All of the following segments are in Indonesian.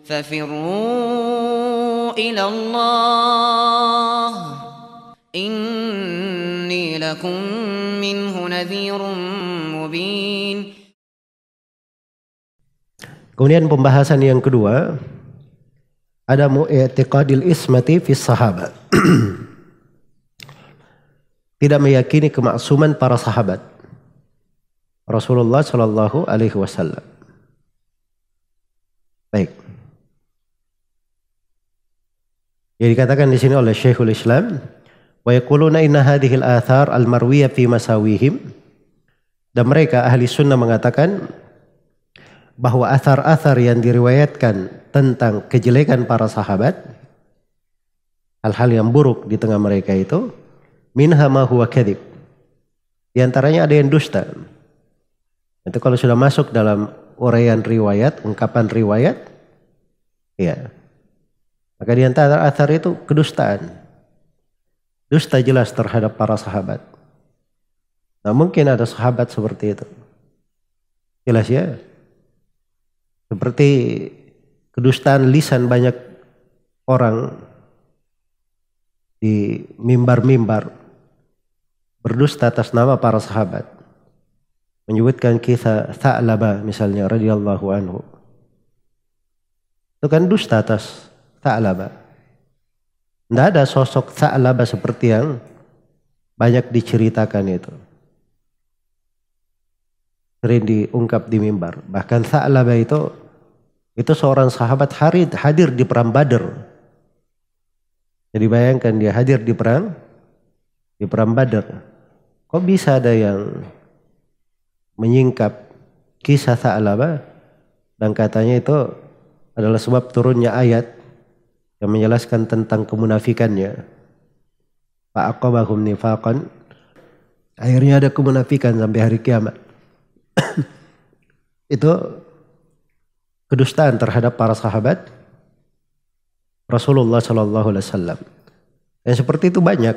ففروا إلى الله إني لكم منه نذير مبين. Kemudian pembahasan yang kedua, ada mu'tiqadil ismati fi sahabat. Tidak meyakini kemaksuman para sahabat Rasulullah sallallahu alaihi wasallam. Baik. Yang dikatakan di sini oleh Syekhul Islam, wa yaquluna inna hadhil athar al-marwiyah fi masawihim. Dan mereka ahli sunnah mengatakan bahwa athar-athar yang diriwayatkan tentang kejelekan para sahabat, hal-hal yang buruk di tengah mereka itu, minha ma huwa kadhib. Di antaranya ada yang dusta. Itu kalau sudah masuk dalam uraian riwayat, ungkapan riwayat, ya. Maka di antara athar itu kedustaan. Dusta jelas terhadap para sahabat. Nah, mungkin ada sahabat seperti itu. Jelas ya. Seperti kedustaan lisan banyak orang di mimbar-mimbar berdusta atas nama para sahabat. Menyebutkan kisah Tha'labah misalnya radhiyallahu anhu. Itu kan dusta atas Tha'labah. Tidak ada sosok Tha'labah seperti yang banyak diceritakan itu. Sering diungkap di mimbar. Bahkan Tha'labah itu seorang sahabat hadir di perang Badr. Jadi bayangkan dia hadir di perang Badr. Kok bisa ada yang menyingkap kisah Tha'labah dan katanya itu adalah sebab turunnya ayat yang menjelaskan tentang kemunafikannya. Fa'aqabahum nifaqan. Akhirnya ada kemunafikan sampai hari kiamat. Itu kedustaan terhadap para sahabat Rasulullah sallallahu alaihi wasallam. Dan seperti itu banyak.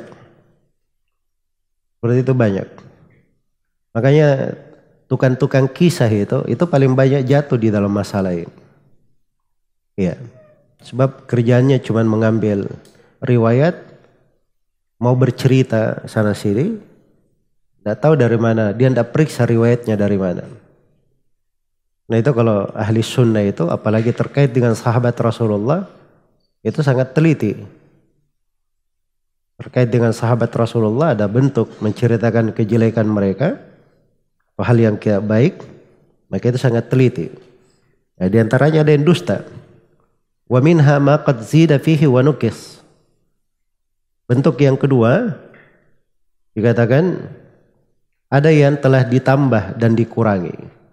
Makanya tukang-tukang kisah itu paling banyak jatuh di dalam masalah ini. Iya. Sebab kerjaannya cuma mengambil riwayat, mau bercerita sana sini, tidak tahu dari mana, dia tidak periksa riwayatnya dari mana. Nah itu kalau ahli sunnah itu, apalagi terkait dengan sahabat Rasulullah, itu sangat teliti. Terkait dengan sahabat Rasulullah ada bentuk menceritakan kejelekan mereka, hal yang tidak baik, maka itu sangat teliti. Nah, di antaranya ada yang dusta. Wa minha ma qad zida fihi wa nukis. Bentuk yang kedua dikatakan ada yang telah ditambah dan dikurangi.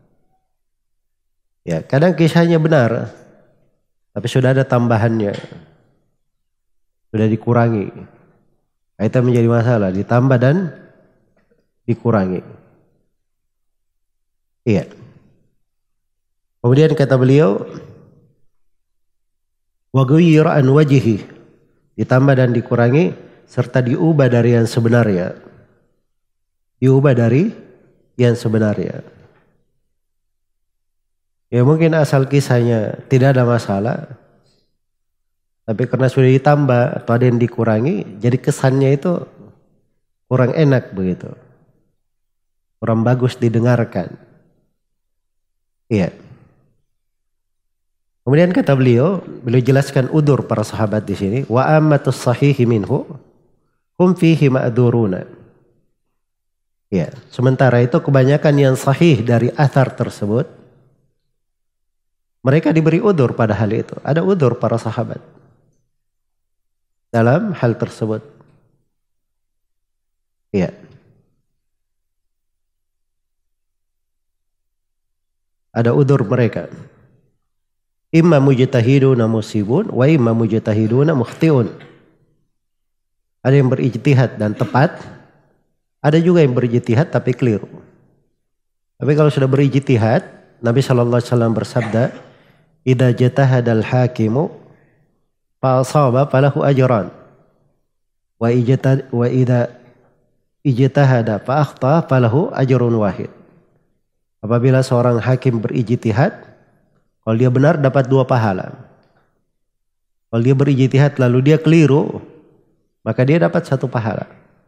Ya, kadang kisahnya benar tapi sudah ada tambahannya. Sudah dikurangi. Itu menjadi masalah, ditambah dan dikurangi. Iya. Kemudian kata beliau wa ghayyira an wajhi, ditambah dan dikurangi serta diubah dari yang sebenarnya. Diubah dari yang sebenarnya. Ya mungkin asal kisahnya tidak ada masalah, tapi karena sudah ditambah atau ada yang dikurangi, jadi kesannya itu kurang enak begitu, kurang bagus didengarkan. Iya. Kemudian kata beliau jelaskan udur para sahabat di sini. Wa ammatus sahihi minhu hum fihi ma'duruna. Ya, sementara itu kebanyakan yang sahih dari athar tersebut mereka diberi udur pada hal itu. Ada udur para sahabat dalam hal tersebut. Ya. Ada udur mereka. Imma mujtahiduna musibun wa imma mujtahiduna mukhtiun. Ada yang berijtihad dan tepat, ada juga yang berijtihad tapi keliru. Tapi kalau sudah berijtihad, Nabi sallallahu alaihi wasallam bersabda, "Idza jatahadal hakimu fa asaba falahu ajran. Wa idza ijtahada fa akhta falahu ajrun wahid." Apabila seorang hakim berijtihad, kalau dia benar dapat 2 pahala. Kalau dia berijtihad lalu dia keliru, maka dia dapat satu pahala.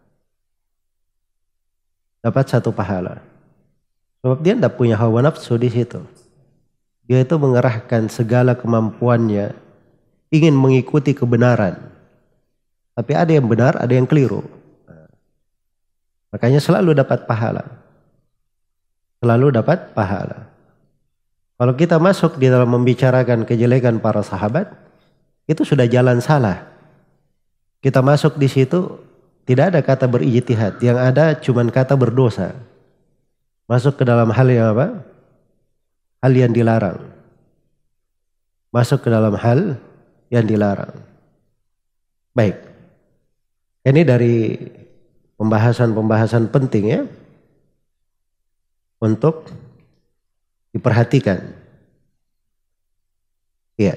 Dapat satu pahala. Sebab dia tidak punya hawa nafsu di situ. Dia itu mengerahkan segala kemampuannya ingin mengikuti kebenaran. Tapi ada yang benar, ada yang keliru. Makanya selalu dapat pahala. Selalu dapat pahala. Kalau kita masuk di dalam membicarakan kejelekan para sahabat, itu sudah jalan salah. Kita masuk di situ, tidak ada kata berijtihad. Yang ada cuman kata berdosa. Masuk ke dalam hal yang apa? Hal yang dilarang. Masuk ke dalam hal yang dilarang. Baik. Ini dari pembahasan-pembahasan penting ya. Untuk diperhatikan. Iya.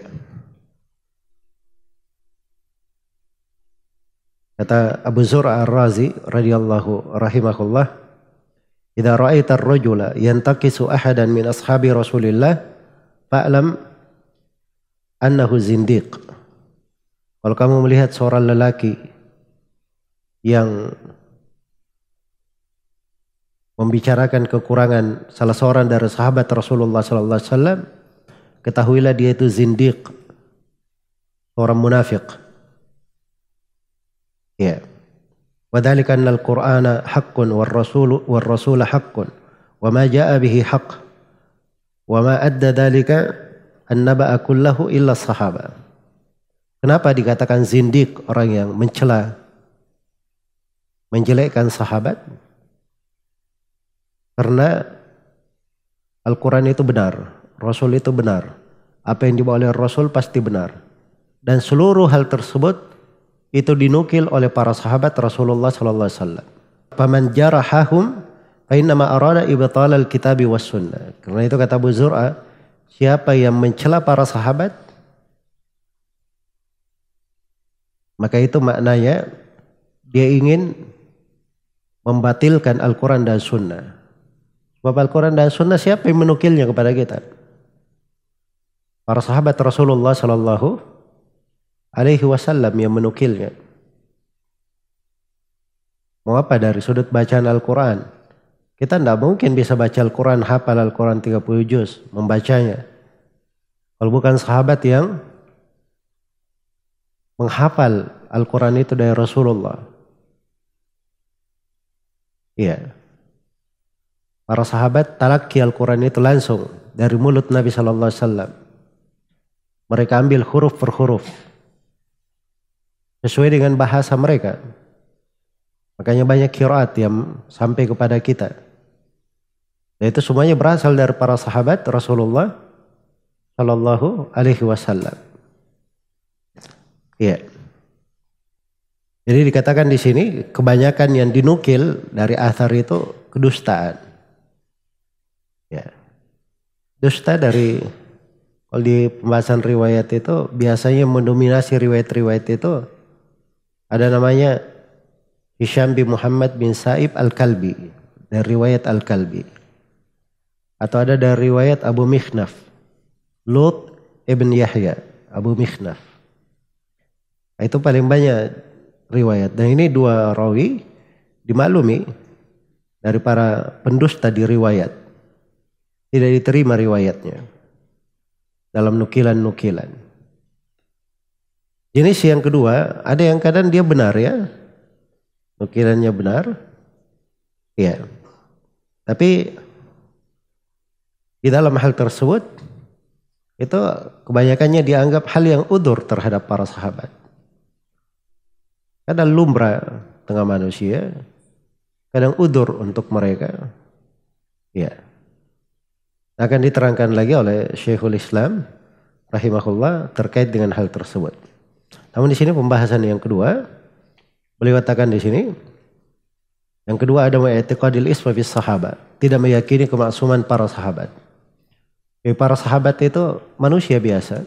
Kata Abu Zur'a Ar-Razi radhiyallahu rahimahullah, "Idza ra'aita ar-rajula yantaqisu ahadan min ashabi Rasulillah, fa'lam annahu zindiq." Kalau kamu melihat seorang lelaki yang membicarakan kekurangan salah seorang dari sahabat Rasulullah sallallahu alaihi wasallam, ketahuilah dia itu zindiq, orang munafik. Ya. Wadzalika annal Qur'ana haqqun war rasul haqqun wa ma jaa'a bihi haqq wa ma adda dzalika an-naba'a kullahu illa sahaba. Kenapa dikatakan zindiq, orang yang mencela, menjelekkan sahabat? Karena Al-Quran itu benar, Rasul itu benar. Apa yang dibawa oleh Rasul pasti benar. Dan seluruh hal tersebut itu dinukil oleh para sahabat Rasulullah sallallahu alaihi wasallam. Faman jarahahum fa innama arada ibtal al-kitab was sunnah. Karena itu kata Abu Zur'a, siapa yang mencela para sahabat, maka itu maknanya dia ingin membatilkan Al-Quran dan Sunnah. Sebab Al-Quran dan Sunnah siapa yang menukilnya kepada kita? Para sahabat Rasulullah sallallahu alaihi wasallam yang menukilnya. Mau apa dari sudut bacaan Al-Quran? Kita tidak mungkin bisa baca Al-Quran, hafal Al-Quran 30 juz, membacanya. Kalau bukan sahabat yang menghafal Al-Quran itu dari Rasulullah. Iya. Para sahabat talaki Al-Quran itu langsung dari mulut Nabi sallallahu alaihi wasallam. Mereka ambil huruf per huruf sesuai dengan bahasa mereka. Makanya banyak qiraat yang sampai kepada kita. Dan itu semuanya berasal dari para sahabat Rasulullah sallallahu alaihi wasallam. Iya. Jadi dikatakan di sini kebanyakan yang dinukil dari athar itu kedustaan. Ya. Dusta dari, kalau di pembahasan riwayat itu biasanya mendominasi riwayat-riwayat itu ada namanya Hisham bin Muhammad bin Sa'ib Al-Kalbi dari riwayat Al-Kalbi, atau ada dari riwayat Abu Mikhnaf Lut ibn Yahya Abu Mikhnaf. Itu paling banyak riwayat, dan ini dua rawi dimaklumi dari para pendusta di riwayat. Tidak diterima riwayatnya dalam nukilan-nukilan. Jenis yang kedua, ada yang kadang dia benar ya, nukilannya benar, ya. Tapi di dalam hal tersebut itu kebanyakannya dianggap hal yang udzur terhadap para sahabat. Kadang lumrah tengah manusia, kadang udzur untuk mereka, ya. Akan diterangkan lagi oleh Syekhul Islam rahimahullah terkait dengan hal tersebut. Namun di sini pembahasan yang kedua, beliau katakan di sini, yang kedua ada i'tiqadil isma fis sahabat, tidak meyakini kemaksuman para sahabat. Jadi para sahabat itu manusia biasa,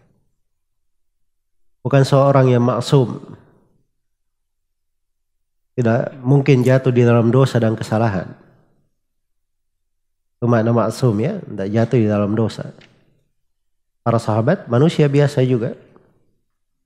bukan seorang yang maksum, tidak mungkin jatuh di dalam dosa dan kesalahan. Itu makna maksum ya, tidak jatuh di dalam dosa. Para sahabat manusia biasa juga.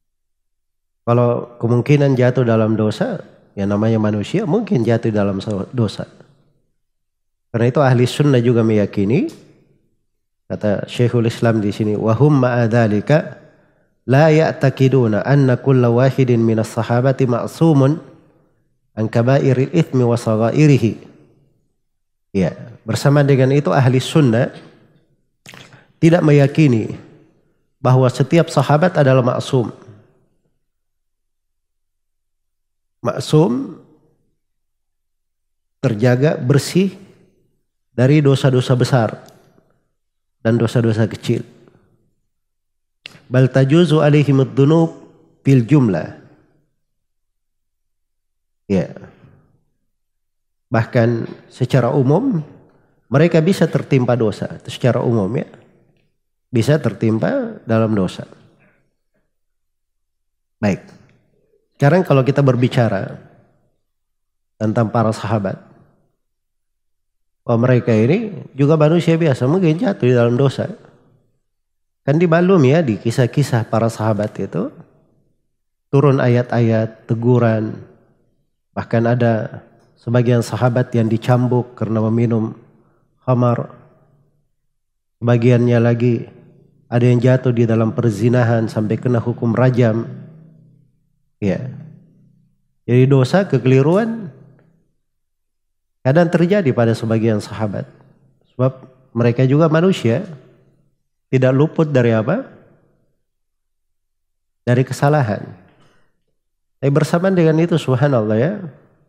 Kalau kemungkinan jatuh dalam dosa, ya namanya manusia mungkin jatuh dalam dosa. Karena itu ahli sunnah juga meyakini, kata Syekhul Islam di sini, wahum ma'adzalika la ya'taqiduna anna kulla wahidin minas sahabati ma'sumun an kaba'iril itsmi wa saghairihi. Ya, bersama dengan itu ahli sunnah tidak meyakini bahwa setiap sahabat adalah maksum. Maksum terjaga bersih dari dosa-dosa besar dan dosa-dosa kecil. Bal tajuzu alaihimud dzunub bil jumlah. Ya. Bahkan secara umum mereka bisa tertimpa dosa. Secara umum ya. Bisa tertimpa dalam dosa. Baik. Sekarang kalau kita berbicara tentang para sahabat. Mereka ini juga manusia biasa. Mungkin jatuh di dalam dosa. Kan dibalum ya di kisah-kisah para sahabat itu. Turun ayat-ayat, teguran. Bahkan ada sebagian sahabat yang dicambuk karena meminum khamar. Sebagiannya lagi ada yang jatuh di dalam perzinahan sampai kena hukum rajam. Ya. Jadi dosa, kekeliruan kadang terjadi pada sebagian sahabat. Sebab mereka juga manusia. Tidak luput dari apa? Dari kesalahan. Tapi bersamaan dengan itu subhanallah ya.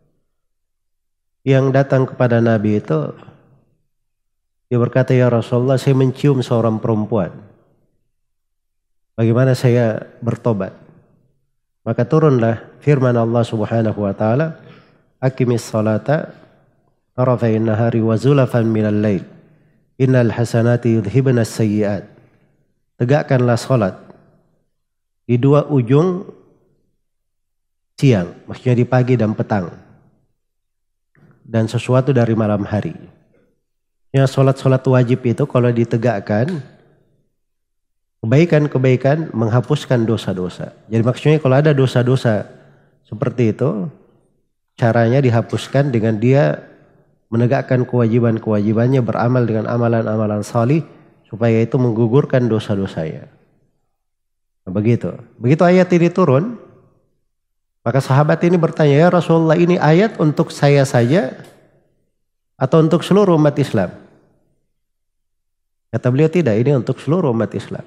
Yang datang kepada Nabi itu. Dia berkata, ya Rasulullah, saya mencium seorang perempuan. Bagaimana saya bertobat? Maka turunlah firman Allah subhanahu wa ta'ala. Aqimis salata tarafain nahari wa zulafan minal lail. Innal hasanati yudhibna sayyiat. Tegakkanlah salat di dua ujung siang. Maksudnya di pagi dan petang. Dan sesuatu dari malam hari. Ya, salat-salat wajib itu kalau ditegakkan. Kebaikan-kebaikan menghapuskan dosa-dosa. Jadi maksudnya kalau ada dosa-dosa seperti itu, caranya dihapuskan dengan dia menegakkan kewajiban-kewajibannya, beramal dengan amalan-amalan salih, supaya itu menggugurkan dosa-dosanya. Nah, begitu. Begitu ayat ini turun, maka sahabat ini bertanya, ya Rasulullah, ini ayat untuk saya saja atau untuk seluruh umat Islam? Kata beliau, tidak, ini untuk seluruh umat Islam.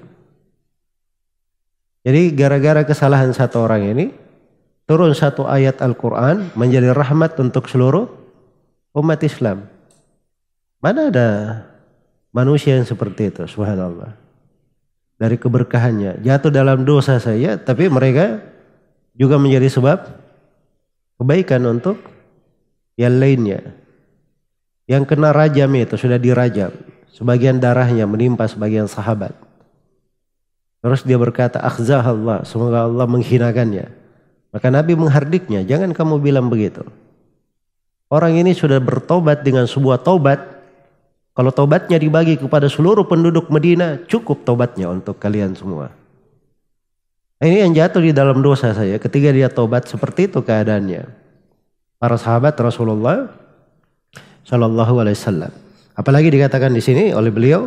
Jadi gara-gara kesalahan satu orang ini, turun satu ayat Al-Quran menjadi rahmat untuk seluruh umat Islam. Mana ada manusia yang seperti itu, subhanallah. Dari keberkahannya, jatuh dalam dosa saja, tapi mereka juga menjadi sebab kebaikan untuk yang lainnya. Yang kena rajam itu sudah dirajam. Sebagian darahnya menimpa sebagian sahabat. Terus dia berkata, akhzah Allah, semoga Allah menghinakannya. Maka Nabi menghardiknya, jangan kamu bilang begitu. Orang ini sudah bertobat dengan sebuah tobat. Kalau tobatnya dibagi kepada seluruh penduduk Madinah, cukup tobatnya untuk kalian semua. Ini yang jatuh di dalam dosa saya. Ketika dia tobat, seperti itu keadaannya. Para sahabat Rasulullah Shallallahu Alaihi Wasallam. Apalagi dikatakan di sini oleh beliau,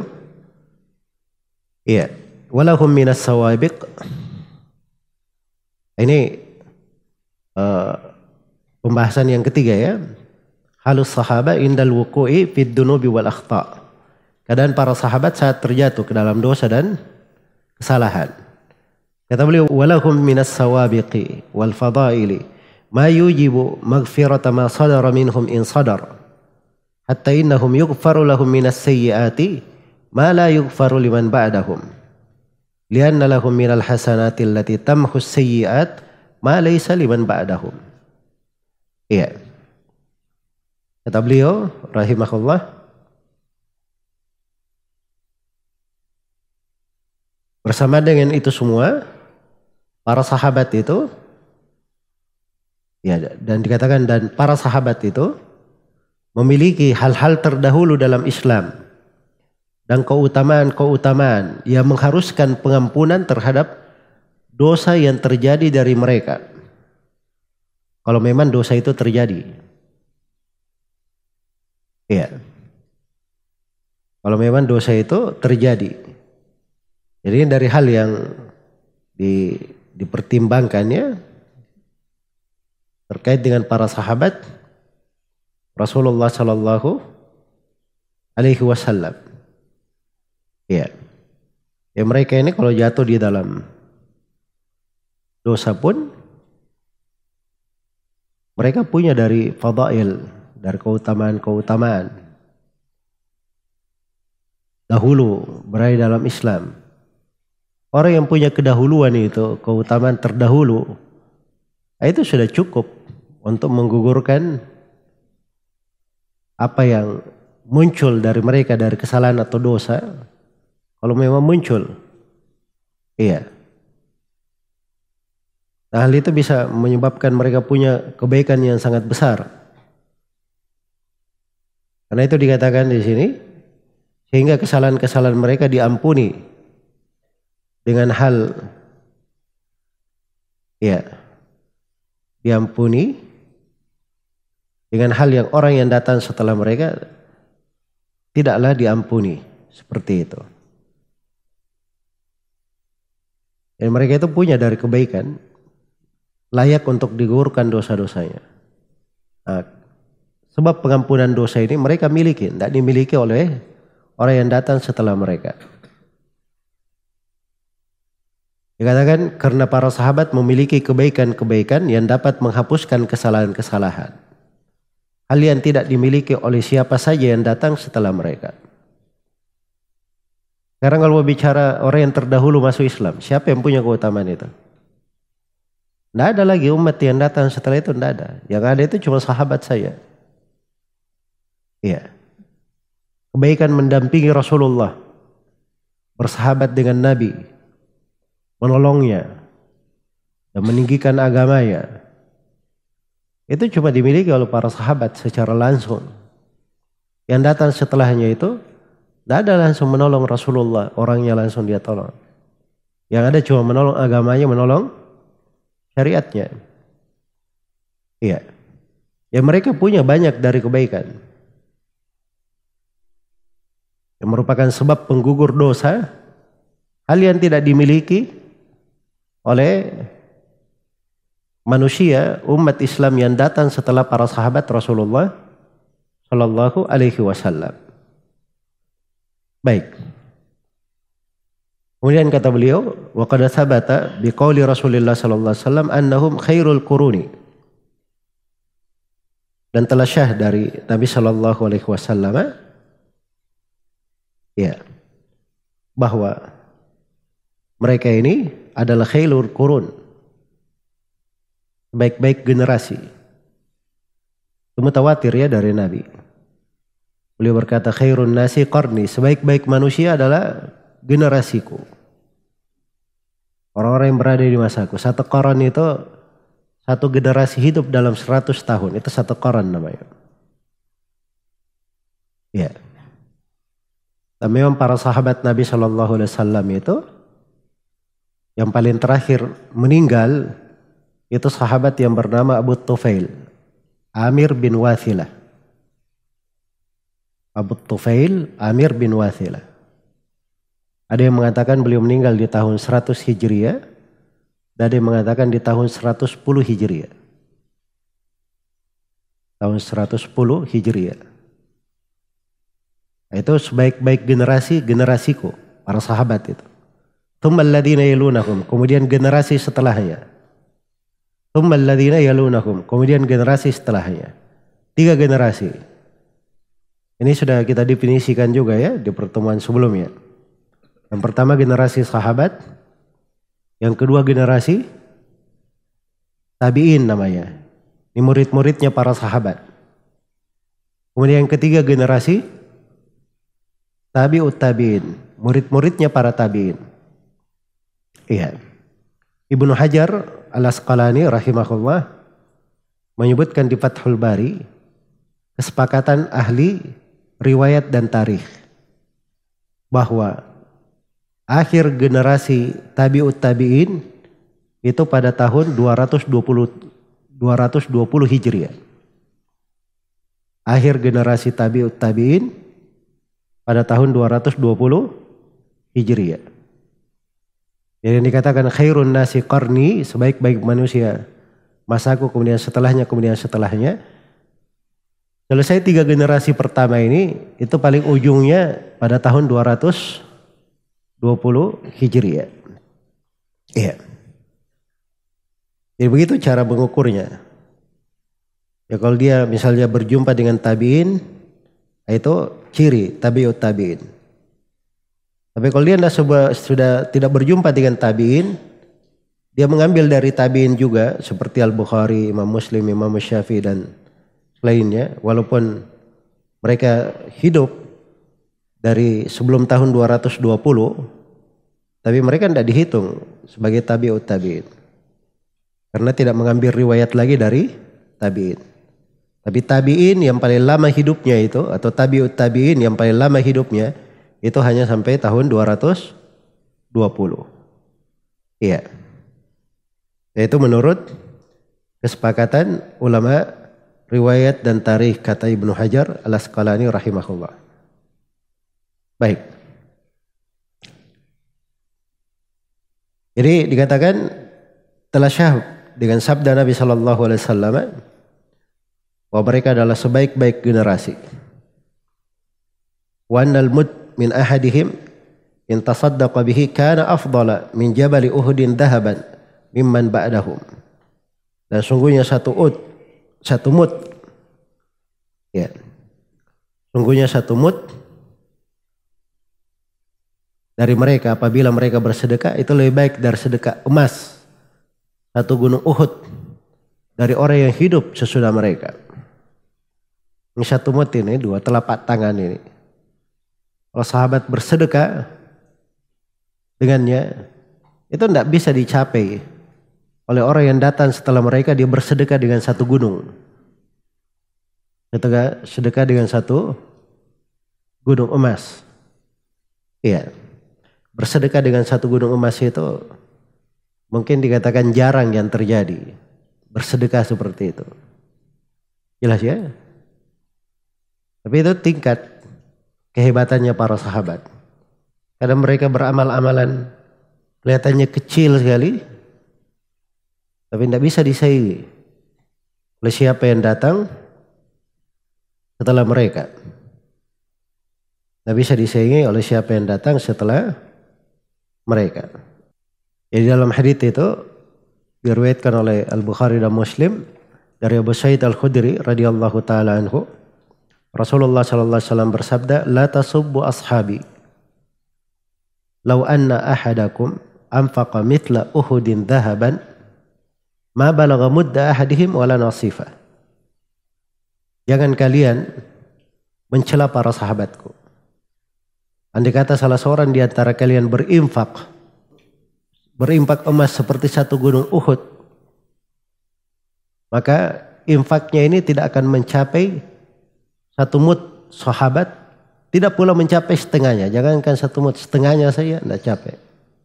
iya, walahum minas sawabiq. Ini pembahasan yang ketiga ya. Halus sahabat indal wuku'i fid dunubi wal akhta. Keadaan para sahabat saat terjatuh ke dalam dosa dan kesalahan. Kata beliau, walahum minas sawabiqi wal fadaili ma yujibu maghfirata ma sadara minhum in sadar. Hatta innahum yughfaru lahum minas sayyiati ma la yughfaru liman ba'dahum. Lianna lahum minal hasanati allati tamhus sayyiat ma laysa liman ba'dahum. Iya. Kata beliau rahimahullah, bersama dengan itu semua para sahabat itu ya, dan dikatakan dan para sahabat itu memiliki hal-hal terdahulu dalam Islam dan keutamaan-keutamaan yang mengharuskan pengampunan terhadap dosa yang terjadi dari mereka. Kalau memang dosa itu terjadi. Iya. Kalau memang dosa itu terjadi. Jadi dari hal yang dipertimbangkannya terkait dengan para sahabat Rasulullah Sallallahu Alaihi Wasallam. Iya. Ya mereka ini kalau jatuh di dalam dosa pun mereka punya dari fadail, dari keutamaan-keutamaan dahulu berada dalam Islam. Orang yang punya kedahuluan itu, keutamaan terdahulu, itu sudah cukup untuk menggugurkan apa yang muncul dari mereka dari kesalahan atau dosa. Kalau memang muncul, iya. Nah, hal itu bisa menyebabkan mereka punya kebaikan yang sangat besar. Karena itu dikatakan di sini, sehingga kesalahan-kesalahan mereka diampuni dengan hal, ya, diampuni dengan hal yang orang yang datang setelah mereka tidaklah diampuni, seperti itu. Dan mereka itu punya dari kebaikan, layak untuk digugurkan dosa-dosanya. Nah, sebab pengampunan dosa ini mereka miliki, tidak dimiliki oleh orang yang datang setelah mereka. Dikatakan karena para sahabat memiliki kebaikan-kebaikan yang dapat menghapuskan kesalahan-kesalahan. Hal yang tidak dimiliki oleh siapa saja yang datang setelah mereka. Sekarang kalau bicara orang yang terdahulu masuk Islam, siapa yang punya keutamaan itu? Tidak ada lagi umat yang datang setelah itu, tidak ada. Yang ada itu cuma sahabat saya. Iya. Kebaikan mendampingi Rasulullah, bersahabat dengan Nabi, menolongnya, dan meninggikan agamanya. Itu cuma dimiliki oleh para sahabat secara langsung. Yang datang setelahnya itu tidak ada langsung menolong Rasulullah, orangnya langsung dia tolong. Yang ada cuma menolong agamanya, menolong syariatnya. Iya. Ya mereka punya banyak dari kebaikan. Yang merupakan sebab penggugur dosa, hal yang tidak dimiliki oleh manusia, umat Islam yang datang setelah para sahabat Rasulullah Sallallahu Alaihi Wasallam. Baik. Kemudian kata beliau, wa qad thabata biqauli Rasulillah sallallahu alaihi wasallam annahum khairul quruni. Dan telah syah dari Nabi sallallahu alaihi wasallam ya bahwa mereka ini adalah khairul qurun. Baik-baik generasi. Itu mutawatir ya dari Nabi. Beliau berkata khairun nasi qarni, sebaik-baik manusia adalah generasiku. Orang-orang yang berada di masaku. Satu qaran itu satu generasi hidup dalam 100 tahun. Itu satu qaran namanya. Ya. Dan memang para sahabat Nabi Shallallahu Alaihi Wasallam itu yang paling terakhir meninggal itu sahabat yang bernama Abu Tufail, Amir bin Wathilah. Abu Tufail, Amir bin Wathilah. Ada yang mengatakan beliau meninggal di tahun 100 Hijriah. Dan ada yang mengatakan di tahun 110 Hijriah. Tahun 110 Hijriah. Itu sebaik-baik generasi, generasiku. Para sahabat itu. Tsummal ladzina yalunahum. Kemudian generasi setelahnya. Tsummal ladzina yalunahum. Kemudian generasi setelahnya. 3 generasi. Ini sudah kita definisikan juga ya di pertemuan sebelumnya. Yang pertama generasi sahabat. Yang kedua generasi tabi'in namanya. Ini murid-muridnya para sahabat. Kemudian yang ketiga generasi tabi'ut tabi'in. Murid-muridnya para tabi'in. Iya. Ibnu Hajar Al-Asqalani rahimahullah menyebutkan di Fathul Bari kesepakatan ahli riwayat dan tarikh bahwa akhir generasi tabi'ut tabi'in itu pada tahun 220 Hijriah. Akhir generasi tabi'ut tabi'in pada tahun 220 Hijriah. Jadi dikatakan khairun nasi qarni, sebaik-baik manusia masaku, kemudian setelahnya. Selesai 3 generasi pertama ini, itu paling ujungnya pada tahun 220 Hijriah. Iya. Jadi begitu cara mengukurnya. Ya kalau dia misalnya berjumpa dengan tabi'in, itu ciri tabi'ut tabi'in. Tapi kalau dia sudah tidak berjumpa dengan tabi'in, dia mengambil dari tabi'in juga seperti Al-Bukhari, Imam Muslim, Imam Syafi'i dan lainnya, walaupun mereka hidup dari sebelum tahun 220, tapi mereka tidak dihitung sebagai tabi'ut tabi'in. Karena tidak mengambil riwayat lagi dari tabi'in. Tapi tabi'in yang paling lama hidupnya itu, atau tabi'ut tabi'in yang paling lama hidupnya, itu hanya sampai tahun 220. Iya. Yaitu menurut kesepakatan ulama riwayat dan tarikh, kata Ibnu Hajar Al-Asqalani rahimahullah. Baik. Jadi dikatakan telah syahid dengan sabda Nabi sallallahu alaihi wasallam bahwa mereka adalah sebaik-baik generasi. Wa annal mud min ahadihim in tasaddaqa bihi kana afdala min jabali Uhudin dhahaban mimman ba'dahum. Dan sungguhnya satu mud, ya, sungguhnya satu mud dari mereka apabila mereka bersedekah itu lebih baik dari sedekah emas satu gunung Uhud dari orang yang hidup sesudah mereka. Ini satu mud ini, 2 telapak tangan ini. Kalau sahabat bersedekah dengannya, itu tidak bisa dicapai oleh orang yang datang setelah mereka. Dia bersedekah dengan satu gunung. Sedekah dengan satu gunung emas. Iya. Bersedekah dengan satu gunung emas itu mungkin dikatakan jarang yang terjadi. Bersedekah seperti itu. Jelas ya? Tapi itu tingkat kehebatannya para sahabat. Kadang mereka beramal-amalan kelihatannya kecil sekali, tapi tidak bisa disaingi oleh siapa yang datang setelah mereka. Tidak bisa disaingi oleh siapa yang datang setelah mereka. Jadi dalam hadits itu diriwayatkan oleh Al-Bukhari dan Muslim dari Abu Sa'id Al-Khudri radhiyallahu taala anhu, Rasulullah sallallahu alaihi wasallam bersabda, "La tasubbu ashabi. Law anna ahadakum anfaqa mithla Uhudin dhahaban ma balagha mudda ahadihim wala nasifa." Jangan kalian mencela para sahabatku. Andai kata salah seorang di antara kalian berinfak emas seperti satu gunung Uhud, maka infaknya ini tidak akan mencapai satu mud sahabat, tidak pula mencapai setengahnya. Jangankan satu mud, setengahnya saja tidak capai.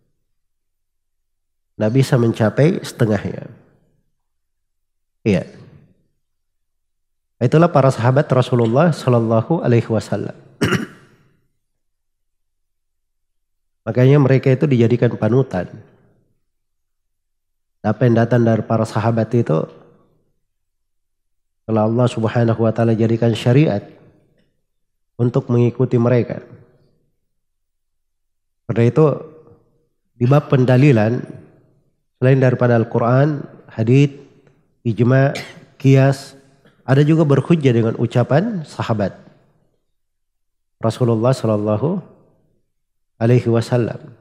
Tidak bisa mencapai setengahnya. Iya. Itulah para sahabat Rasulullah Sallallahu Alaihi Wasallam. Makanya mereka itu dijadikan panutan. Apa yang datang dari para sahabat itu, kalau Allah Subhanahu wa taala jadikan syariat untuk mengikuti mereka. Karena itu di bab pendalilan selain daripada Al-Qur'an, hadits, ijma', qiyas, ada juga berhujjah dengan ucapan sahabat Rasulullah sallallahu alaihi wasallam.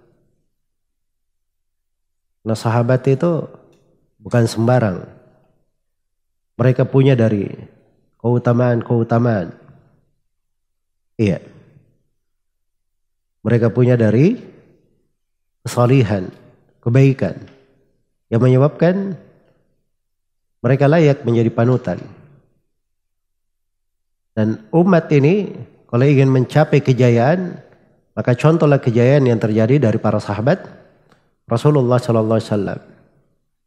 Nah, sahabat itu bukan sembarang. Mereka punya dari keutamaan. Iya. Mereka punya dari kesalihan, kebaikan yang menyebabkan mereka layak menjadi panutan. Dan umat ini kalau ingin mencapai kejayaan, maka contohlah kejayaan yang terjadi dari para sahabat Rasulullah sallallahu alaihi wasallam.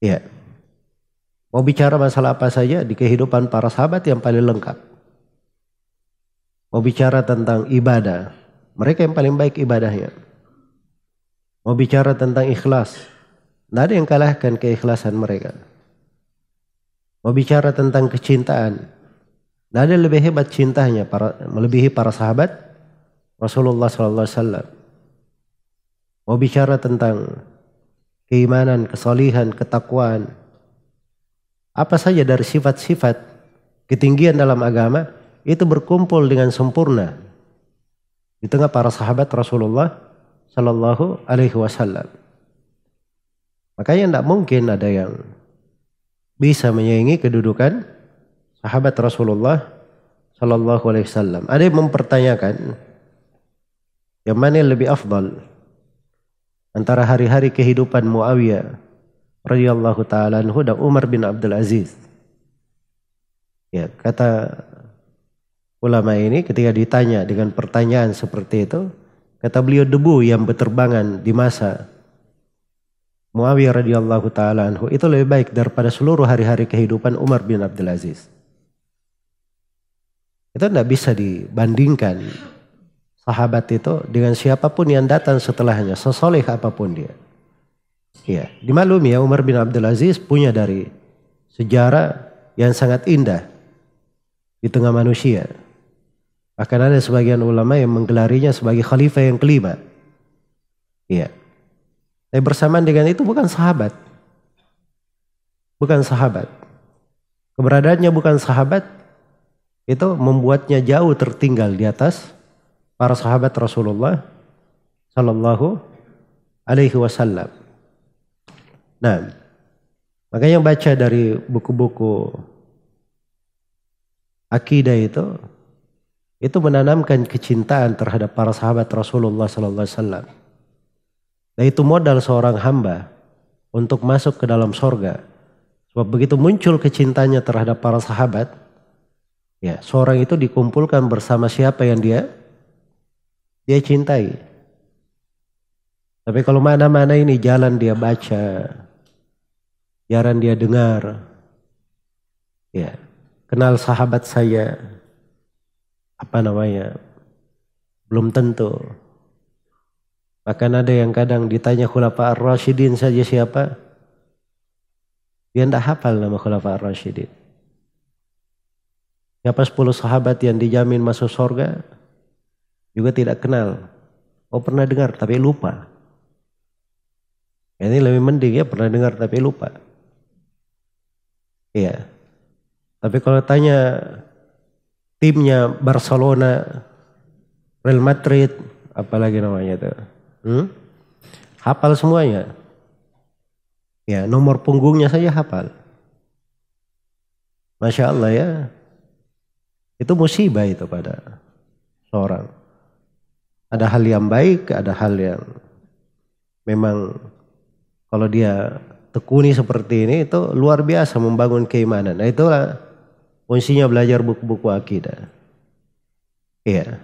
Ya. Mau bicara masalah apa saja di kehidupan para sahabat yang paling lengkap. Mau bicara tentang ibadah, mereka yang paling baik ibadahnya. Mau bicara tentang ikhlas, tidak ada yang kalahkan keikhlasan mereka. Mau bicara tentang kecintaan, tidak ada yang lebih hebat cintanya melebihi para sahabat Rasulullah SAW. Mau bicara tentang keimanan, kesalihan, ketakwaan, apa saja dari sifat-sifat ketinggian dalam agama itu berkumpul dengan sempurna di tengah para sahabat Rasulullah Sallallahu Alaihi Wasallam. Makanya tidak mungkin ada yang bisa menyaingi kedudukan sahabat Rasulullah Sallallahu Alaihi Wasallam. Ada yang mempertanyakan yang mana yang lebih afdal antara hari-hari kehidupan Muawiyah radhiyallahu taala anhu dan Umar bin Abdul Aziz. Ya, kata ulama ini ketika ditanya dengan pertanyaan seperti itu, kata beliau debu yang berterbangan di masa Muawiyah radhiyallahu taala anhu itu lebih baik daripada seluruh hari-hari kehidupan Umar bin Abdul Aziz. Itu tidak bisa dibandingkan sahabat itu dengan siapapun yang datang setelahnya, sesoleh apapun dia. Ya, dimaklumi ya Umar bin Abdul Aziz punya dari sejarah yang sangat indah di tengah manusia. Bahkan ada sebagian ulama yang menggelarinya sebagai khalifah yang kelima. Iya. Tapi bersamaan dengan itu bukan sahabat. Bukan sahabat. Keberadaannya bukan sahabat itu membuatnya jauh tertinggal di atas para sahabat Rasulullah Sallallahu Alaihi Wasallam. Nah, makanya baca dari buku-buku akidah itu menanamkan kecintaan terhadap para sahabat Rasulullah Sallallahu Alaihi Wasallam. Dan itu modal seorang hamba untuk masuk ke dalam sorga. Sebab begitu muncul kecintanya terhadap para sahabat, ya seorang itu dikumpulkan bersama siapa yang dia cintai. Tapi kalau mana-mana ini jalan dia baca, jalan dia dengar, ya kenal sahabat saya, apa namanya, belum tentu. Bahkan ada yang kadang ditanya Khulafa Ar-Rasyidin saja siapa, dia tidak hafal nama Khulafa Ar-Rasyidin. Siapa 10 sahabat yang dijamin masuk surga, juga tidak kenal. Oh pernah dengar tapi lupa. Ini lebih mending ya pernah dengar tapi lupa. Iya. Tapi kalau tanya timnya Barcelona, Real Madrid, apalagi namanya itu, hafal semuanya. Ya nomor punggungnya saja hafal. Masya Allah ya. Itu musibah itu pada seorang. Ada hal yang baik, ada hal yang memang kalau dia tekuni seperti ini itu luar biasa membangun keimanan. Nah itulah fungsinya belajar buku-buku akidah. Iya.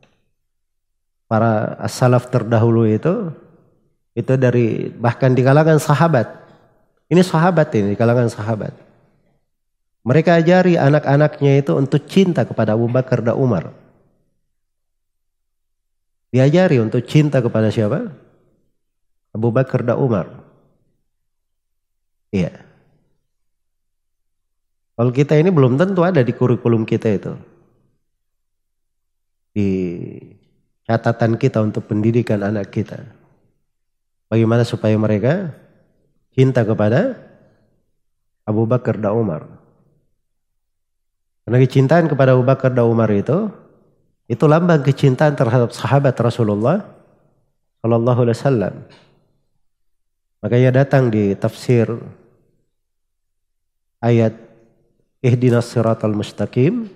Para as-salaf terdahulu itu dari bahkan di kalangan sahabat. Ini sahabat ini di kalangan sahabat. Mereka ajari anak-anaknya itu untuk cinta kepada Abu Bakar dan Umar. Diajari untuk cinta kepada siapa? Abu Bakar dan Umar. Iya. Kalau kita ini belum tentu ada di kurikulum kita itu. Di catatan kita untuk pendidikan anak kita. Bagaimana supaya mereka cinta kepada Abu Bakar dan Umar. Karena kecintaan kepada Abu Bakar dan Umar itu lambang kecintaan terhadap sahabat Rasulullah Sallallahu Alaihi Wasallam. Makanya datang di tafsir ayat Ihdinas siratal mustaqim,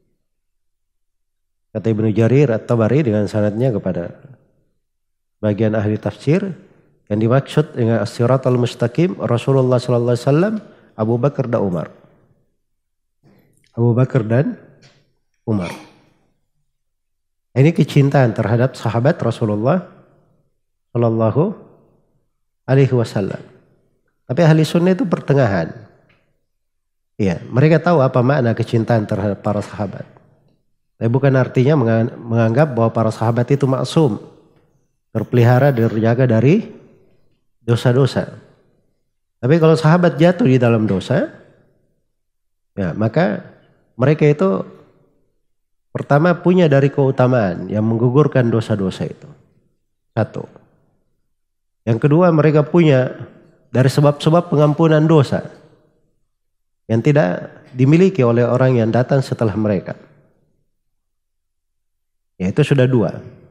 kata Ibnu Jarir At-Tabari dengan sanadnya kepada bagian ahli tafsir, yang dimaksud dengan as-siratal mustaqim Rasulullah Sallallahu Alaihi Wasallam, Abu Bakar dan Umar. Abu Bakar dan Umar. Ini kecintaan terhadap sahabat Rasulullah Sallallahu Alaihi Wasallam. Tapi ahli sunnah itu pertengahan. Iya, mereka tahu apa makna kecintaan terhadap para sahabat. Tapi bukan artinya menganggap bahwa para sahabat itu maksum, terpelihara dan terjaga dari dosa-dosa. Tapi kalau sahabat jatuh di dalam dosa, ya maka mereka itu pertama punya dari keutamaan yang menggugurkan dosa-dosa itu. Satu. Yang kedua, mereka punya dari sebab-sebab pengampunan dosa yang tidak dimiliki oleh orang yang datang setelah mereka. Ya, itu sudah dua.